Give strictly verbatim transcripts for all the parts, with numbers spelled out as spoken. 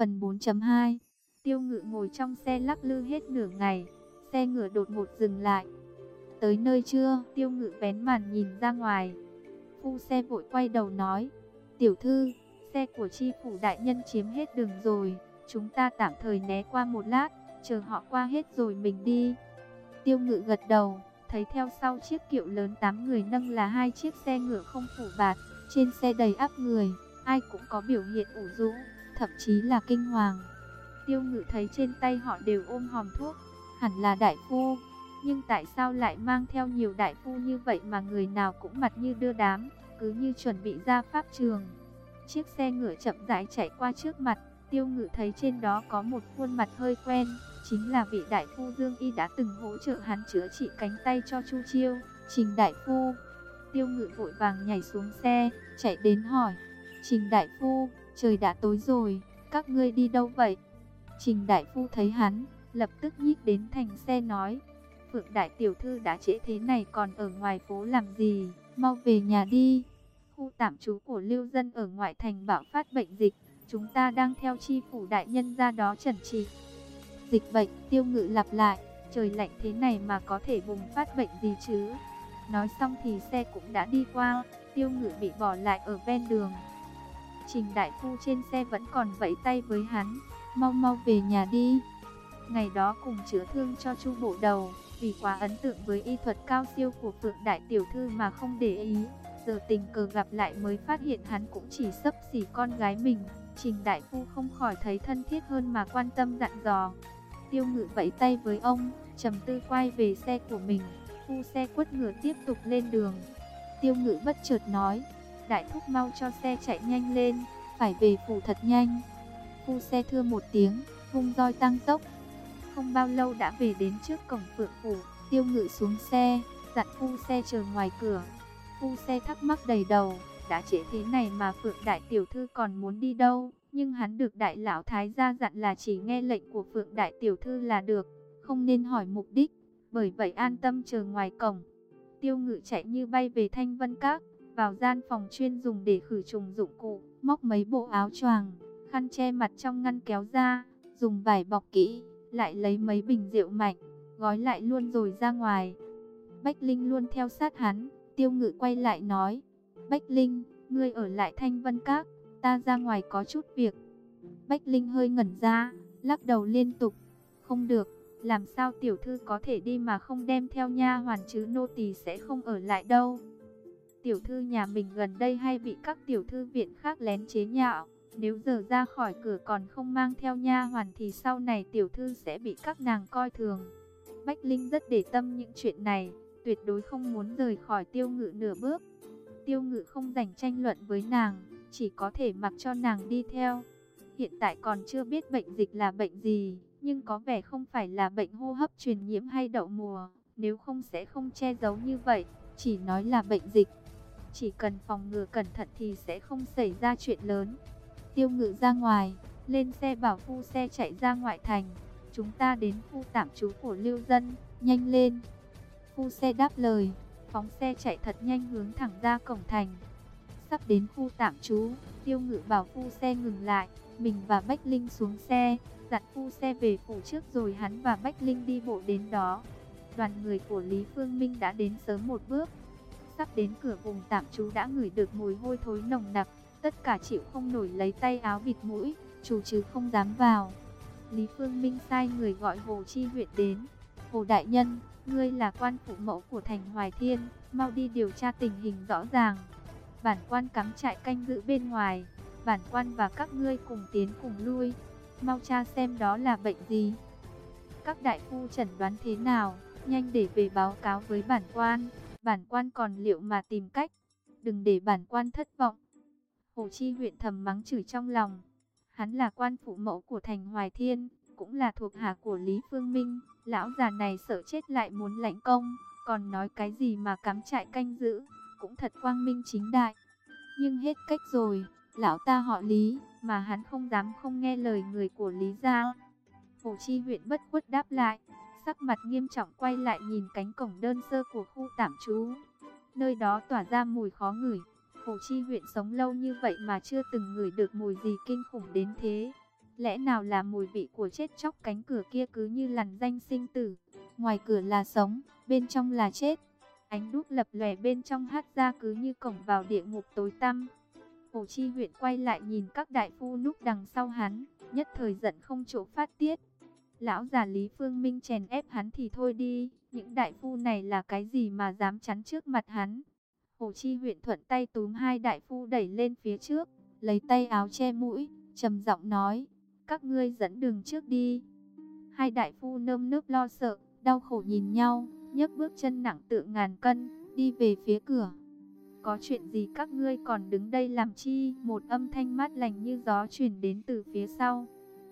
Phần bốn chấm hai. Tiêu Ngự ngồi trong xe lắc lư hết nửa ngày, xe ngựa đột ngột dừng lại. Tới nơi chưa? Tiêu Ngự vén màn nhìn ra ngoài. Phu xe vội quay đầu nói, tiểu thư, xe của chi phủ đại nhân chiếm hết đường rồi, chúng ta tạm thời né qua một lát, chờ họ qua hết rồi mình đi. Tiêu Ngự gật đầu, thấy theo sau chiếc kiệu lớn tám người nâng là hai chiếc xe ngựa không phủ bạt, trên xe đầy ắp người, ai cũng có biểu hiện ủ rũ, thậm chí là kinh hoàng. Tiêu Ngự thấy trên tay họ đều ôm hòm thuốc, hẳn là đại phu, nhưng tại sao lại mang theo nhiều đại phu như vậy mà người nào cũng mặt như đưa đám, cứ như chuẩn bị ra pháp trường. Chiếc xe ngựa chậm rãi chạy qua trước mặt, Tiêu Ngự thấy trên đó có một khuôn mặt hơi quen, chính là vị đại phu Dương Y đã từng hỗ trợ hắn chữa trị cánh tay cho Chu Chiêu, Trình đại phu. Tiêu Ngự vội vàng nhảy xuống xe, chạy đến hỏi, Trình đại phu, trời đã tối rồi, các ngươi đi đâu vậy? Trình đại phu thấy hắn, lập tức nhích đến thành xe nói, Phượng đại tiểu thư đã trễ thế này còn ở ngoài phố làm gì, mau về nhà đi. Khu tạm trú của lưu dân ở ngoại thành bạo phát bệnh dịch, chúng ta đang theo chi phủ đại nhân ra đó trần trị. Dịch bệnh, Tiêu Ngự lặp lại, trời lạnh thế này mà có thể bùng phát bệnh gì chứ? Nói xong thì xe cũng đã đi qua, Tiêu Ngự bị bỏ lại ở ven đường. Trình đại phu trên xe vẫn còn vẫy tay với hắn, mau mau về nhà đi. Ngày đó cùng chữa thương cho Chu bộ đầu, vì quá ấn tượng với y thuật cao siêu của Phượng đại tiểu thư mà không để ý, giờ tình cờ gặp lại mới phát hiện hắn cũng chỉ xấp xỉ con gái mình. Trình đại phu không khỏi thấy thân thiết hơn mà quan tâm dặn dò. Tiêu Ngự vẫy tay với ông, trầm tư quay về xe của mình. Phu xe quất ngựa tiếp tục lên đường. Tiêu Ngự bất chợt nói, đại thúc mau cho xe chạy nhanh lên, phải về phủ thật nhanh. Phu xe thưa một tiếng, vung roi tăng tốc. Không bao lâu đã về đến trước cổng Phượng phủ. Tiêu Ngự xuống xe, dặn phu xe chờ ngoài cửa. Phu xe thắc mắc đầy đầu, đã trễ thế này mà Phượng đại tiểu thư còn muốn đi đâu? Nhưng hắn được đại lão thái gia dặn là chỉ nghe lệnh của Phượng đại tiểu thư là được, không nên hỏi mục đích, bởi vậy an tâm chờ ngoài cổng. Tiêu Ngự chạy như bay về Thanh Vân Các, vào gian phòng chuyên dùng để khử trùng dụng cụ, móc mấy bộ áo choàng, khăn che mặt trong ngăn kéo ra, dùng vải bọc kỹ, lại lấy mấy bình rượu mạnh, gói lại luôn rồi ra ngoài. Bách Linh luôn theo sát hắn. Tiêu Ngự quay lại nói, Bách Linh, ngươi ở lại Thanh Vân Các, ta ra ngoài có chút việc. Bách Linh hơi ngẩn ra, lắc đầu liên tục, không được, làm sao tiểu thư có thể đi mà không đem theo nha hoàn chứ, nô tỳ sẽ không ở lại đâu. Tiểu thư nhà mình gần đây hay bị các tiểu thư viện khác lén chế nhạo, nếu giờ ra khỏi cửa còn không mang theo nha hoàn thì sau này tiểu thư sẽ bị các nàng coi thường. Bách Linh rất để tâm những chuyện này, tuyệt đối không muốn rời khỏi Tiêu Ngự nửa bước. Tiêu Ngự không rảnh tranh luận với nàng, chỉ có thể mặc cho nàng đi theo. Hiện tại còn chưa biết bệnh dịch là bệnh gì, nhưng có vẻ không phải là bệnh hô hấp truyền nhiễm hay đậu mùa, nếu không sẽ không che giấu như vậy, chỉ nói là bệnh dịch. Chỉ cần phòng ngừa cẩn thận thì sẽ không xảy ra chuyện lớn. Tiêu Ngự ra ngoài, lên xe bảo phu xe chạy ra ngoại thành. Chúng ta đến khu tạm trú của lưu dân, nhanh lên. Phu xe đáp lời, phóng xe chạy thật nhanh hướng thẳng ra cổng thành. Sắp đến khu tạm trú, Tiêu Ngự bảo phu xe ngừng lại, mình và Bách Linh xuống xe, dặn phu xe về phủ trước rồi hắn và Bách Linh đi bộ đến đó. Đoàn người của Lý Phương Minh đã đến sớm một bước. Sắp đến cửa vùng tạm trú đã ngửi được mùi hôi thối nồng nặc, tất cả chịu không nổi lấy tay áo bịt mũi, trù trừ không dám vào. Lý Phương Minh sai người gọi Hồ Chi Huyện đến. Hồ đại nhân, ngươi là quan phụ mẫu của thành Hoài Thiên, mau đi điều tra tình hình rõ ràng. Bản quan cắm trại canh giữ bên ngoài, bản quan và các ngươi cùng tiến cùng lui, mau tra xem đó là bệnh gì. Các đại phu chẩn đoán thế nào, nhanh để về báo cáo với bản quan, bản quan còn liệu mà tìm cách, đừng để bản quan thất vọng. Hồ Chi Huyện thầm mắng chửi trong lòng, hắn là quan phụ mẫu của thành Hoài Thiên, cũng là thuộc hạ của Lý Phương Minh, lão già này sợ chết lại muốn lãnh công, còn nói cái gì mà cắm trại canh giữ, cũng thật quang minh chính đại. Nhưng hết cách rồi, lão ta họ Lý, mà hắn không dám không nghe lời người của Lý gia. Hồ Chi Huyện bất khuất đáp lại, sắc mặt nghiêm trọng quay lại nhìn cánh cổng đơn sơ của khu tạm trú. Nơi đó tỏa ra mùi khó ngửi. Hồ Chi Huyện sống lâu như vậy mà chưa từng ngửi được mùi gì kinh khủng đến thế. Lẽ nào là mùi vị của chết chóc? Cánh cửa kia cứ như lằn danh sinh tử. Ngoài cửa là sống, bên trong là chết. Ánh đuốc lập lòe bên trong hắt ra cứ như cổng vào địa ngục tối tăm. Hồ Chi Huyện quay lại nhìn các đại phu núp đằng sau hắn, nhất thời giận không chỗ phát tiết. Lão già Lý Phương Minh chèn ép hắn thì thôi đi, những đại phu này là cái gì mà dám chắn trước mặt hắn. Hồ Chi Huyện thuận tay túm hai đại phu đẩy lên phía trước, lấy tay áo che mũi, trầm giọng nói, các ngươi dẫn đường trước đi. Hai đại phu nơm nớp lo sợ, đau khổ nhìn nhau, nhấc bước chân nặng tựa ngàn cân, đi về phía cửa. Có chuyện gì các ngươi còn đứng đây làm chi? Một âm thanh mát lành như gió truyền đến từ phía sau.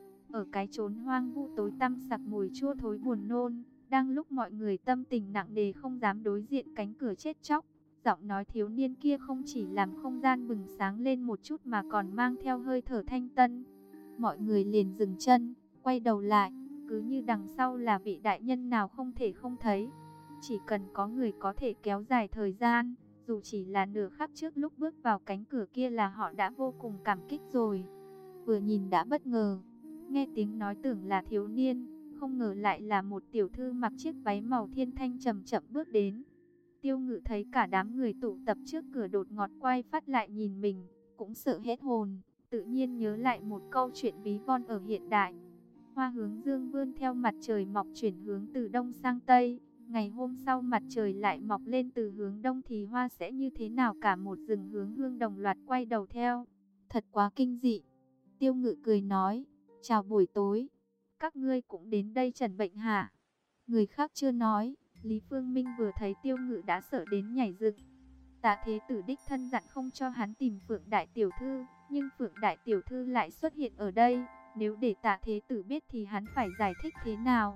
Ở cái chốn hoang vu tối tăm sặc mùi chua thối buồn nôn, đang lúc mọi người tâm tình nặng nề không dám đối diện cánh cửa chết chóc, giọng nói thiếu niên kia không chỉ làm không gian bừng sáng lên một chút mà còn mang theo hơi thở thanh tân. Mọi người liền dừng chân, quay đầu lại, cứ như đằng sau là vị đại nhân nào không thể không thấy. Chỉ cần có người có thể kéo dài thời gian, dù chỉ là nửa khắc trước lúc bước vào cánh cửa kia là họ đã vô cùng cảm kích rồi. Vừa nhìn đã bất ngờ, nghe tiếng nói tưởng là thiếu niên, không ngờ lại là một tiểu thư mặc chiếc váy màu thiên thanh chậm chậm bước đến. Tiêu Ngự thấy cả đám người tụ tập trước cửa đột ngột quay phát lại nhìn mình, cũng sợ hết hồn, tự nhiên nhớ lại một câu chuyện ví von ở hiện đại. Hoa hướng dương vươn theo mặt trời mọc chuyển hướng từ đông sang tây, ngày hôm sau mặt trời lại mọc lên từ hướng đông thì hoa sẽ như thế nào? Cả một rừng hướng hương đồng loạt quay đầu theo. Thật quá kinh dị. Tiêu Ngự cười nói, chào buổi tối, các ngươi cũng đến đây trần bệnh hả? Người khác chưa nói, Lý Phương Minh vừa thấy Tiêu Ngự đã sợ đến nhảy dựng. Tạ Thế Tử đích thân dặn không cho hắn tìm Phượng Đại Tiểu Thư, nhưng Phượng Đại Tiểu Thư lại xuất hiện ở đây. Nếu để Tạ Thế Tử biết thì hắn phải giải thích thế nào?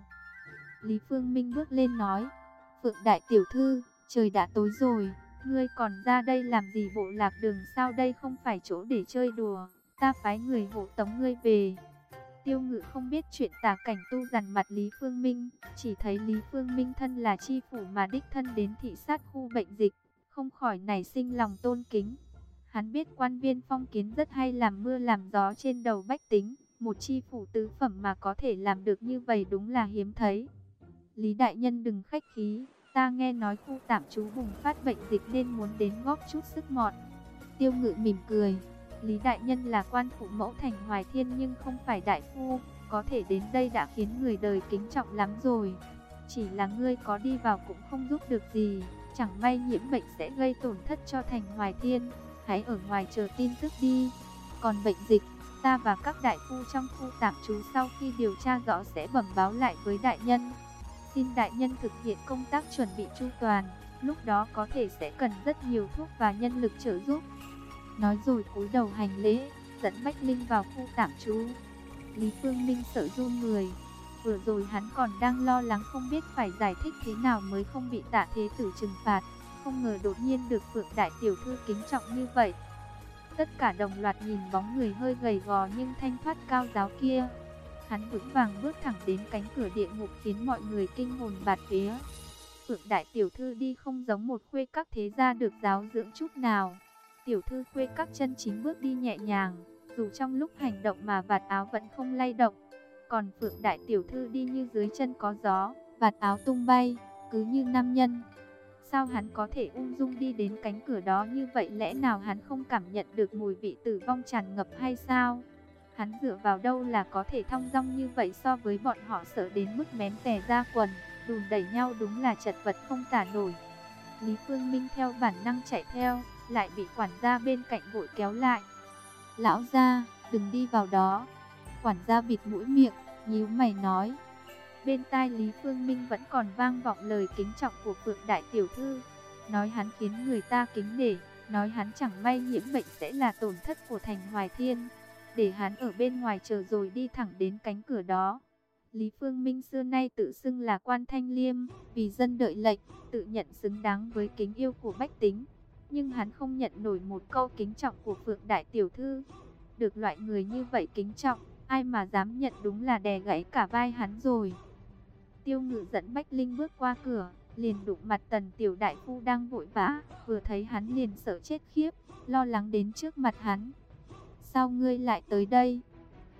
Lý Phương Minh bước lên nói, Phượng Đại Tiểu Thư, trời đã tối rồi, ngươi còn ra đây làm gì? Bộ lạc đường sao? Đây không phải chỗ để chơi đùa, ta phái người hộ tống ngươi về. Tiêu Ngự không biết chuyện Tả Cảnh Tu dằn mặt Lý Phương Minh, chỉ thấy Lý Phương Minh thân là chi phủ mà đích thân đến thị sát khu bệnh dịch, không khỏi nảy sinh lòng tôn kính. Hắn biết quan viên phong kiến rất hay làm mưa làm gió trên đầu bách tính, một chi phủ tứ phẩm mà có thể làm được như vậy đúng là hiếm thấy. Lý đại nhân đừng khách khí, ta nghe nói khu tạm trú bùng phát bệnh dịch nên muốn đến góp chút sức mọn. Tiêu Ngự mỉm cười, Lý đại nhân là quan phụ mẫu thành Hoài Thiên nhưng không phải đại phu, có thể đến đây đã khiến người đời kính trọng lắm rồi. Chỉ là ngươi có đi vào cũng không giúp được gì, chẳng may nhiễm bệnh sẽ gây tổn thất cho thành Hoài Thiên, hãy ở ngoài chờ tin tức đi. Còn bệnh dịch, ta và các đại phu trong khu tạm trú sau khi điều tra rõ sẽ bẩm báo lại với đại nhân. Xin đại nhân thực hiện công tác chuẩn bị chu toàn, lúc đó có thể sẽ cần rất nhiều thuốc và nhân lực trợ giúp. Nói rồi cúi đầu hành lễ, dẫn Bách Linh vào khu tạm trú. Lý Phương Minh sợ run người. Vừa rồi hắn còn đang lo lắng không biết phải giải thích thế nào mới không bị Tạ Thế Tử trừng phạt, không ngờ đột nhiên được Phượng Đại Tiểu Thư kính trọng như vậy. Tất cả đồng loạt nhìn bóng người hơi gầy gò nhưng thanh thoát cao giáo kia. Hắn vững vàng bước thẳng đến cánh cửa địa ngục khiến mọi người kinh hồn bạt vía. Phượng Đại Tiểu Thư đi không giống một khuê các thế gia được giáo dưỡng chút nào. Tiểu thư khuê các chân chính bước đi nhẹ nhàng, dù trong lúc hành động mà vạt áo vẫn không lay động. Còn Phượng Đại Tiểu Thư đi như dưới chân có gió, vạt áo tung bay, cứ như nam nhân. Sao hắn có thể ung dung đi đến cánh cửa đó như vậy? Lẽ nào hắn không cảm nhận được mùi vị tử vong tràn ngập hay sao? Hắn dựa vào đâu là có thể thong dong như vậy? So với bọn họ sợ đến mức mén tè ra quần, đùn đẩy nhau đúng là chật vật không tả nổi. Lý Phương Minh theo bản năng chạy theo, lại bị quản gia bên cạnh vội kéo lại. Lão gia, đừng đi vào đó. Quản gia bịt mũi miệng, nhíu mày nói. Bên tai Lý Phương Minh vẫn còn vang vọng lời kính trọng của Phượng Đại Tiểu Thư. Nói hắn khiến người ta kính nể, nói hắn chẳng may nhiễm bệnh sẽ là tổn thất của thành Hoài Thiên. Để hắn ở bên ngoài chờ rồi đi thẳng đến cánh cửa đó. Lý Phương Minh xưa nay tự xưng là quan thanh liêm, vì dân đợi lệnh, tự nhận xứng đáng với kính yêu của bách tính. Nhưng hắn không nhận nổi một câu kính trọng của Phượng Đại Tiểu Thư. Được loại người như vậy kính trọng, ai mà dám nhận đúng là đè gãy cả vai hắn rồi. Tiêu Ngự dẫn Bách Linh bước qua cửa, liền đụng mặt Tần Tiểu Đại Phu đang vội vã, vừa thấy hắn liền sợ chết khiếp, lo lắng đến trước mặt hắn. Sao ngươi lại tới đây?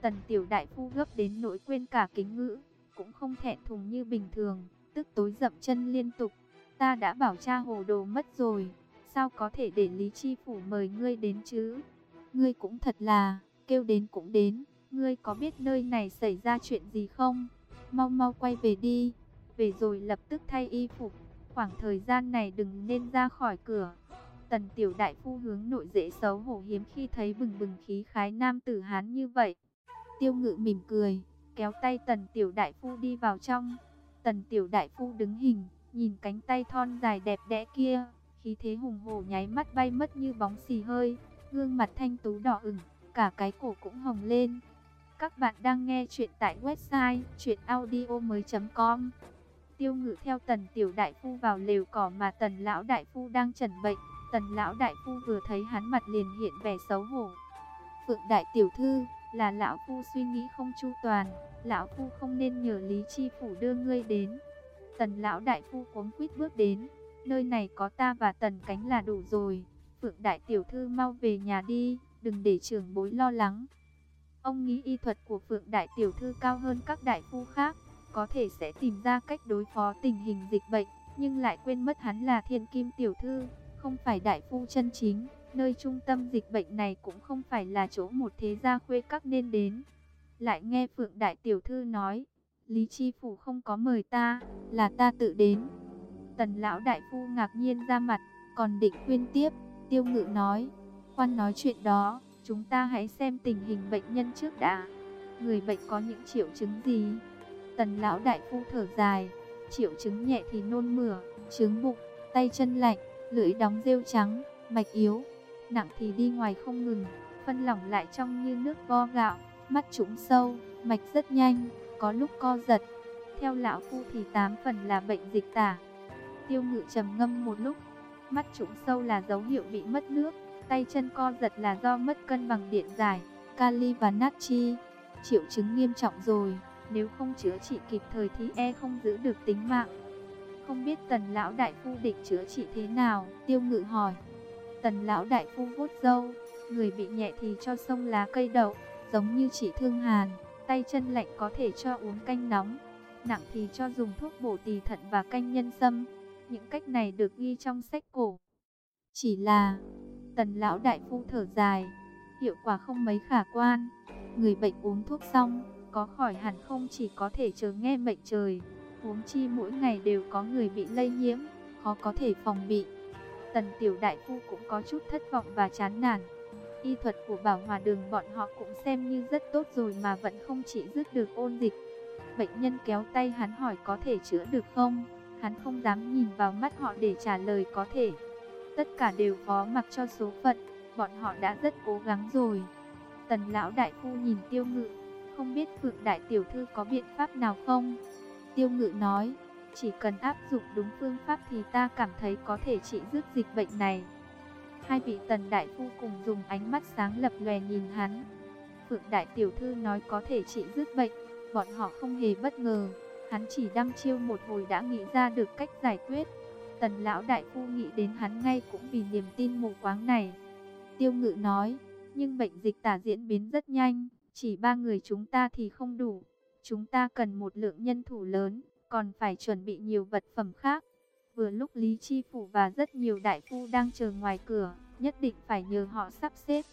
Tần tiểu đại phu gấp đến nỗi quên cả kính ngữ, cũng không thẹn thùng như bình thường, tức tối dậm chân liên tục. Ta đã bảo cha hồ đồ mất rồi, sao có thể để Lý Chi Phủ mời ngươi đến chứ? Ngươi cũng thật là, kêu đến cũng đến, ngươi có biết nơi này xảy ra chuyện gì không? Mau mau quay về đi, về rồi lập tức thay y phục, khoảng thời gian này đừng nên ra khỏi cửa. Tần tiểu đại phu hướng nội dễ xấu hổ hiếm khi thấy bừng bừng khí khái nam tử Hán như vậy. Tiêu Ngự mỉm cười, kéo tay Tần tiểu đại phu đi vào trong. Tần tiểu đại phu đứng hình, nhìn cánh tay thon dài đẹp đẽ kia, khí thế hùng hổ nháy mắt bay mất như bóng xì hơi, gương mặt thanh tú đỏ ửng, cả cái cổ cũng hồng lên. Các bạn đang nghe chuyện tại website truyện audio mới chấm com. Tiêu Ngự theo Tần tiểu đại phu vào lều cỏ mà Tần lão đại phu đang chẩn bệnh. Tần lão đại phu vừa thấy hắn mặt liền hiện vẻ xấu hổ. Phượng đại tiểu thư, là lão phu suy nghĩ không chu toàn, lão phu không nên nhờ Lý Chi Phủ đưa ngươi đến. Tần lão đại phu cuống quýt bước đến, nơi này có ta và Tần Cánh là đủ rồi. Phượng đại tiểu thư mau về nhà đi, đừng để trưởng bối lo lắng. Ông nghĩ y thuật của Phượng đại tiểu thư cao hơn các đại phu khác, có thể sẽ tìm ra cách đối phó tình hình dịch bệnh, nhưng lại quên mất hắn là Thiên Kim tiểu thư, không phải đại phu chân chính. Nơi trung tâm dịch bệnh này cũng không phải là chỗ một thế gia khuê các nên đến. Lại nghe Phượng đại tiểu thư nói, Lý Chi Phủ không có mời ta, là ta tự đến. Tần lão đại phu ngạc nhiên ra mặt, còn định khuyên tiếp. Tiêu Ngự nói, khoan nói chuyện đó, chúng ta hãy xem tình hình bệnh nhân trước đã. Người bệnh có những triệu chứng gì? Tần lão đại phu thở dài, triệu chứng nhẹ thì nôn mửa, chướng bụng, tay chân lạnh, lưỡi đóng rêu trắng, mạch yếu. Nặng thì đi ngoài không ngừng, phân lỏng lại trong như nước vo gạo, mắt trũng sâu, mạch rất nhanh, có lúc co giật. Theo lão phu thì tám phần là bệnh dịch tả. Tiêu Ngự trầm ngâm một lúc, mắt trũng sâu là dấu hiệu bị mất nước, tay chân co giật là do mất cân bằng điện giải, kali và natri. Triệu chứng nghiêm trọng rồi, nếu không chữa trị kịp thời thì e không giữ được tính mạng. Không biết Tần lão đại phu định chữa trị thế nào? Tiêu Ngự hỏi. Tần lão đại phu vuốt râu, người bị nhẹ thì cho xông lá cây đậu, giống như chỉ thương hàn, tay chân lạnh có thể cho uống canh nóng, nặng thì cho dùng thuốc bổ tỳ thận và canh nhân sâm. Những cách này được ghi trong sách cổ. Chỉ là, Tần lão đại phu thở dài, hiệu quả không mấy khả quan. Người bệnh uống thuốc xong, có khỏi hẳn không chỉ có thể chờ nghe mệnh trời, huống chi mỗi ngày đều có người bị lây nhiễm, khó có thể phòng bị. Tần tiểu đại phu cũng có chút thất vọng và chán nản. Y thuật của Bảo Hòa Đường bọn họ cũng xem như rất tốt rồi mà vẫn không chỉ dứt được ôn dịch. Bệnh nhân kéo tay hắn hỏi có thể chữa được không? Hắn không dám nhìn vào mắt họ để trả lời có thể. Tất cả đều phó mặc cho số phận, bọn họ đã rất cố gắng rồi. Tần lão đại phu nhìn Tiêu Ngự, không biết Phượng đại tiểu thư có biện pháp nào không? Tiêu Ngự nói, chỉ cần áp dụng đúng phương pháp thì ta cảm thấy có thể trị dứt dịch bệnh này. Hai vị Tần đại phu cùng dùng ánh mắt sáng lập lòe nhìn hắn. Phượng đại tiểu thư nói có thể trị dứt bệnh, bọn họ không hề bất ngờ. Hắn chỉ đăm chiêu một hồi đã nghĩ ra được cách giải quyết. Tần lão đại phu nghĩ đến hắn ngay cũng vì niềm tin mù quáng này. Tiêu Ngự nói, nhưng bệnh dịch tả diễn biến rất nhanh, chỉ ba người chúng ta thì không đủ. Chúng ta cần một lượng nhân thủ lớn, còn phải chuẩn bị nhiều vật phẩm khác. Vừa lúc Lý Chi Phủ và rất nhiều đại phu đang chờ ngoài cửa, nhất định phải nhờ họ sắp xếp.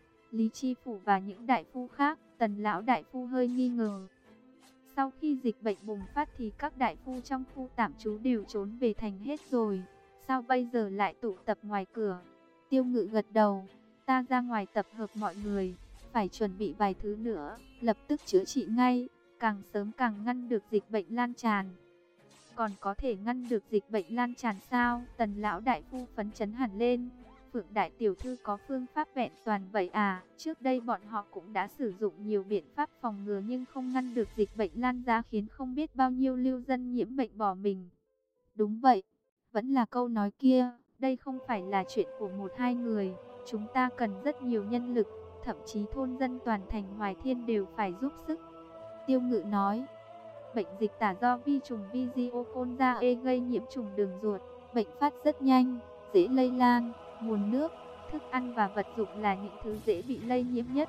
Lý Chi Phủ và những đại phu khác, Tần lão đại phu hơi nghi ngờ. Sau khi dịch bệnh bùng phát thì các đại phu trong khu tạm trú đều trốn về thành hết rồi, sao bây giờ lại tụ tập ngoài cửa? Tiêu Ngự gật đầu, ta ra ngoài tập hợp mọi người, phải chuẩn bị vài thứ nữa, lập tức chữa trị ngay, càng sớm càng ngăn được dịch bệnh lan tràn. Còn có thể ngăn được dịch bệnh lan tràn sao? Tần lão đại phu phấn chấn hẳn lên. Phượng đại tiểu thư có phương pháp vẹn toàn vậy à? Trước đây bọn họ cũng đã sử dụng nhiều biện pháp phòng ngừa nhưng không ngăn được dịch bệnh lan ra, khiến không biết bao nhiêu lưu dân nhiễm bệnh bỏ mình. Đúng vậy, vẫn là câu nói kia, đây không phải là chuyện của một hai người, chúng ta cần rất nhiều nhân lực, thậm chí thôn dân toàn thành Hoài Thiên đều phải giúp sức. Tiêu Ngự nói, bệnh dịch tả do vi trùng Vibrio Conzae gây nhiễm trùng đường ruột, bệnh phát rất nhanh, dễ lây lan, nguồn nước, thức ăn và vật dụng là những thứ dễ bị lây nhiễm nhất.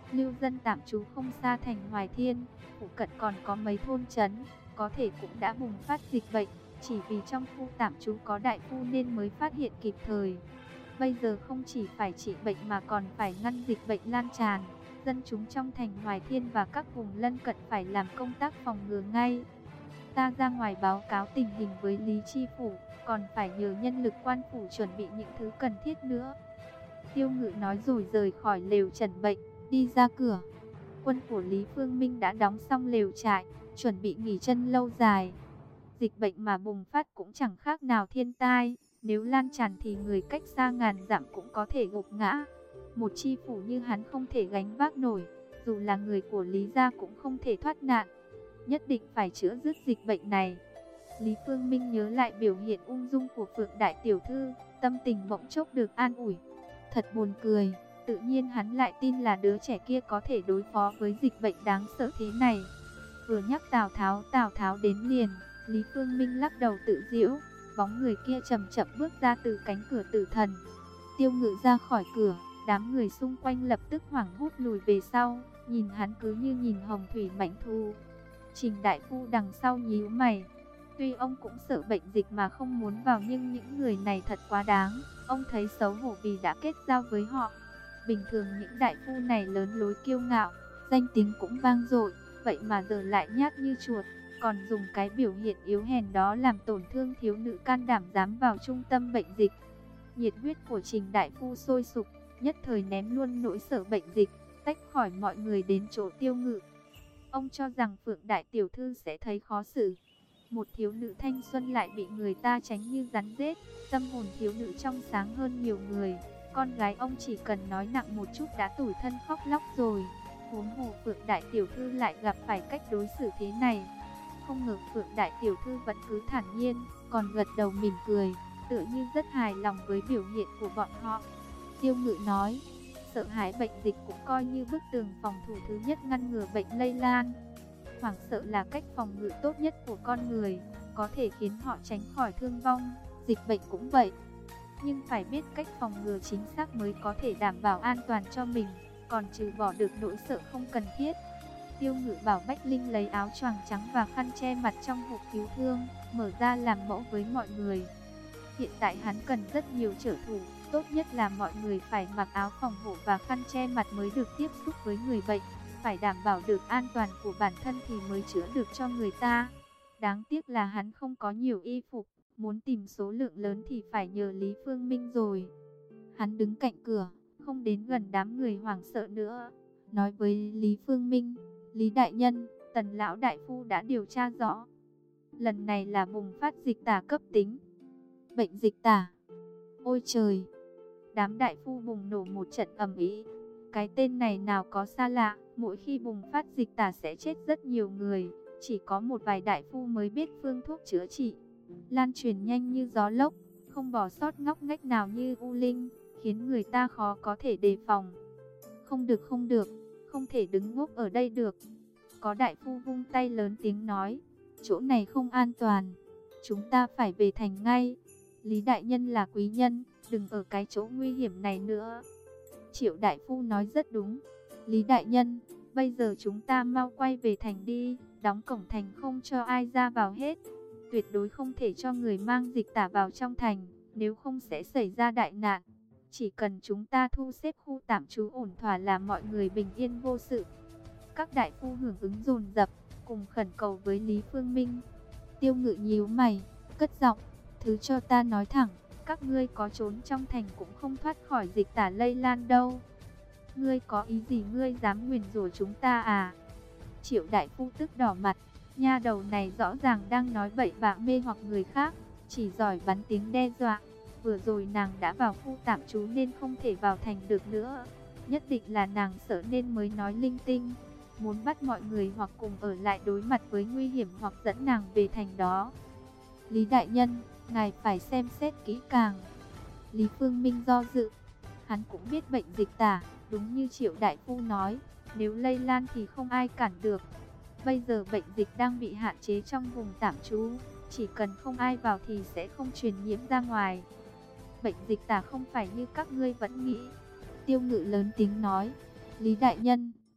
lưu dân tạm trú không xa thành Hoài Thiên, phụ cận còn có mấy thôn trấn, có thể cũng đã bùng phát dịch bệnh, chỉ vì trong khu tạm trú có đại phu nên mới phát hiện kịp thời. Bây giờ không chỉ phải trị bệnh mà còn phải ngăn dịch bệnh lan tràn, dân chúng trong thành Hoài Thiên và các vùng lân cận phải làm công tác phòng ngừa ngay. Ta ra ngoài báo cáo tình hình với Lý Chi Phủ, còn phải nhờ nhân lực quan phủ chuẩn bị những thứ cần thiết nữa. Tiêu Ngự nói rồi rời khỏi lều trần bệnh, đi ra cửa. Quân của Lý Phương Minh đã đóng xong lều trại, chuẩn bị nghỉ chân lâu dài. Dịch bệnh mà bùng phát cũng chẳng khác nào thiên tai, nếu lan tràn thì người cách xa ngàn dặm cũng có thể gục ngã. Một chi phủ như hắn không thể gánh vác nổi, dù là người của Lý gia cũng không thể thoát nạn. Nhất định phải chữa dứt dịch bệnh này. Lý Phương Minh nhớ lại biểu hiện ung dung của Phượng Đại Tiểu Thư, tâm tình bỗng chốc được an ủi. Thật buồn cười, tự nhiên hắn lại tin là đứa trẻ kia có thể đối phó với dịch bệnh đáng sợ thế này. Vừa nhắc Tào Tháo, Tào Tháo đến liền, Lý Phương Minh lắc đầu tự giễu, bóng người kia chậm chậm bước ra từ cánh cửa tử thần. Tiêu Ngự ra khỏi cửa, đám người xung quanh lập tức hoảng hốt lùi về sau, nhìn hắn cứ như nhìn hồng thủy mãnh thú. Trình đại phu đằng sau nhíu mày. Tuy ông cũng sợ bệnh dịch mà không muốn vào, nhưng những người này thật quá đáng. Ông thấy xấu hổ vì đã kết giao với họ. Bình thường những đại phu này lớn lối kiêu ngạo, danh tiếng cũng vang dội, vậy mà giờ lại nhát như chuột, còn dùng cái biểu hiện yếu hèn đó làm tổn thương thiếu nữ can đảm dám vào trung tâm bệnh dịch. Nhiệt huyết của Trình đại phu sôi sục, nhất thời ném luôn nỗi sợ bệnh dịch, tách khỏi mọi người đến chỗ Tiêu Ngự. Ông cho rằng Phượng Đại Tiểu Thư sẽ thấy khó xử. Một thiếu nữ thanh xuân lại bị người ta tránh như rắn rết, tâm hồn thiếu nữ trong sáng hơn nhiều người. Con gái ông chỉ cần nói nặng một chút đã tủi thân khóc lóc rồi. Huống hồ Phượng Đại Tiểu Thư lại gặp phải cách đối xử thế này. Không ngờ Phượng Đại Tiểu Thư vẫn cứ thản nhiên, còn gật đầu mỉm cười, tựa như rất hài lòng với biểu hiện của bọn họ. Tiêu Ngự nói, sợ hãi bệnh dịch cũng coi như bức tường phòng thủ thứ nhất ngăn ngừa bệnh lây lan. Hoảng sợ là cách phòng ngự tốt nhất của con người, có thể khiến họ tránh khỏi thương vong, dịch bệnh cũng vậy. Nhưng phải biết cách phòng ngừa chính xác mới có thể đảm bảo an toàn cho mình, còn trừ bỏ được nỗi sợ không cần thiết. Tiêu Ngự bảo Bách Linh lấy áo choàng trắng và khăn che mặt trong hộp cứu thương, mở ra làm mẫu với mọi người. Hiện tại hắn cần rất nhiều trợ thủ, tốt nhất là mọi người phải mặc áo phòng hộ và khăn che mặt mới được tiếp xúc với người bệnh, phải đảm bảo được an toàn của bản thân thì mới chữa được cho người ta. Đáng tiếc là hắn không có nhiều y phục, muốn tìm số lượng lớn thì phải nhờ Lý Phương Minh rồi. Hắn đứng cạnh cửa, không đến gần đám người hoảng sợ nữa, nói với Lý Phương Minh, Lý đại nhân, Tần lão đại phu đã điều tra rõ. Lần này là bùng phát dịch tả cấp tính. Bệnh dịch tả. Ôi trời! Đám đại phu bùng nổ một trận ầm ĩ. Cái tên này nào có xa lạ, mỗi khi bùng phát dịch tả sẽ chết rất nhiều người, chỉ có một vài đại phu mới biết phương thuốc chữa trị. Lan truyền nhanh như gió lốc, không bỏ sót ngóc ngách nào như u linh, khiến người ta khó có thể đề phòng. Không được không được, không thể đứng ngốc ở đây được. Có đại phu vung tay lớn tiếng nói, chỗ này không an toàn, chúng ta phải về thành ngay. Lý đại nhân là quý nhân, đừng ở cái chỗ nguy hiểm này nữa. Triệu đại phu nói rất đúng. Lý đại nhân, bây giờ chúng ta mau quay về thành đi, đóng cổng thành không cho ai ra vào hết. Tuyệt đối không thể cho người mang dịch tả vào trong thành, nếu không sẽ xảy ra đại nạn. Chỉ cần chúng ta thu xếp khu tạm trú ổn thỏa là mọi người bình yên vô sự. Các đại phu hưởng ứng dồn dập, cùng khẩn cầu với Lý Phương Minh. Tiêu Ngự nhíu mày, cất giọng, thứ cho ta nói thẳng, các ngươi có trốn trong thành cũng không thoát khỏi dịch tả lây lan đâu. Ngươi có ý gì ngươi dám nguyền rủa chúng ta à? Triệu đại phu tức đỏ mặt, nha đầu này rõ ràng đang nói bậy bạ mê hoặc người khác, chỉ giỏi bắn tiếng đe dọa. Vừa rồi nàng đã vào khu tạm trú nên không thể vào thành được nữa. Nhất định là nàng sợ nên mới nói linh tinh, muốn bắt mọi người hoặc cùng ở lại đối mặt với nguy hiểm hoặc dẫn nàng về thành đó. Lý đại nhân, ngài phải xem xét kỹ càng. Lý Phương Minh do dự, hắn cũng biết bệnh dịch tả, đúng như Triệu đại phu nói, nếu lây lan thì không ai cản được. Bây giờ bệnh dịch đang bị hạn chế trong vùng tạm trú, chỉ cần không ai vào thì sẽ không truyền nhiễm ra ngoài. Bệnh dịch tả không phải như các ngươi vẫn nghĩ. Tiêu Ngự lớn tiếng nói, Lý đại nhân,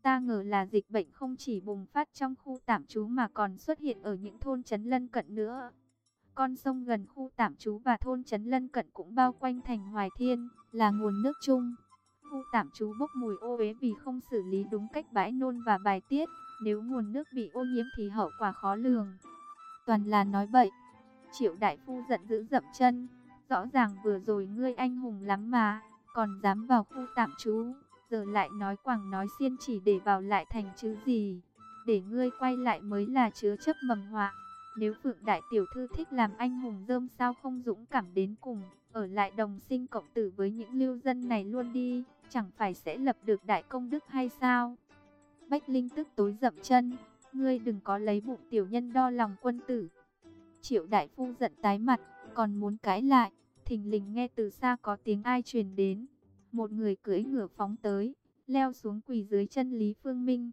Ta ngờ là dịch bệnh không chỉ bùng phát trong khu tạm trú mà còn xuất hiện ở những thôn trấn lân cận nữa. Con sông gần khu tạm trú và thôn trấn lân cận cũng bao quanh thành Hoài Thiên, là nguồn nước chung. Khu tạm trú bốc mùi ô uế vì không xử lý đúng cách bãi nôn và bài tiết. Nếu nguồn nước bị ô nhiễm thì hậu quả khó lường. Toàn là nói bậy. Triệu đại phu giận dữ dậm chân. Rõ ràng vừa rồi ngươi anh hùng lắm mà, còn dám vào khu tạm trú. Giờ lại nói quảng nói xiên chỉ để vào lại thành chứ gì. Để ngươi quay lại mới là chứa chấp mầm họa. Nếu Phượng đại tiểu thư thích làm anh hùng rơm sao không dũng cảm đến cùng, ở lại đồng sinh cộng tử với những lưu dân này luôn đi, chẳng phải sẽ lập được đại công đức hay sao? Bách Linh tức tối dậm chân, ngươi đừng có lấy bụng tiểu nhân đo lòng quân tử. Triệu đại phu giận tái mặt, còn muốn cãi lại, thình lình nghe từ xa có tiếng ai truyền đến. Một người cưỡi ngựa phóng tới, leo xuống quỳ dưới chân Lý Phương Minh.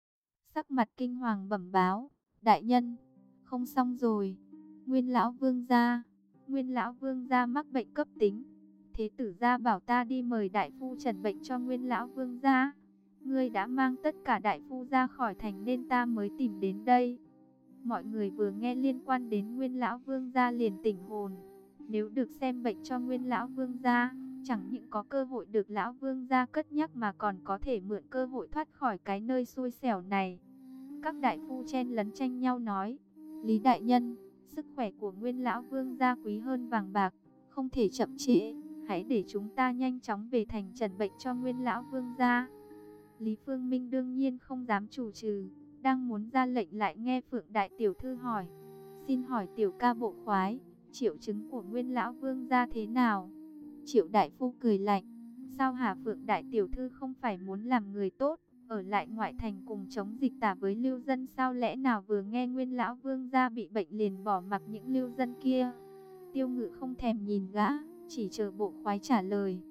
Sắc mặt kinh hoàng bẩm báo, đại nhân, không xong rồi, Nguyên lão vương gia, Nguyên lão vương gia mắc bệnh cấp tính. Thế tử gia bảo ta đi mời đại phu trần bệnh cho Nguyên lão vương gia. Ngươi đã mang tất cả đại phu ra khỏi thành nên ta mới tìm đến đây. Mọi người vừa nghe liên quan đến Nguyên lão vương gia liền tỉnh hồn. Nếu được xem bệnh cho Nguyên lão vương gia, chẳng những có cơ hội được lão vương gia cất nhắc mà còn có thể mượn cơ hội thoát khỏi cái nơi xui xẻo này. Các đại phu chen lấn tranh nhau nói, Lý đại nhân, sức khỏe của Nguyên lão vương gia quý hơn vàng bạc, không thể chậm trễ, hãy để chúng ta nhanh chóng về thành trần bệnh cho Nguyên lão vương gia. Lý Phương Minh đương nhiên không dám chủ trừ, đang muốn ra lệnh lại nghe Phượng đại tiểu thư hỏi, xin hỏi tiểu ca bộ khoái, triệu chứng của Nguyên lão vương gia thế nào? Triệu đại phu cười lạnh, sao hả Phượng đại tiểu thư không phải muốn làm người tốt, ở lại ngoại thành cùng chống dịch tả với lưu dân sao, lẽ nào vừa nghe Nguyên lão vương gia bị bệnh liền bỏ mặc những lưu dân kia? Tiêu Ngự không thèm nhìn gã, chỉ chờ bộ khoái trả lời.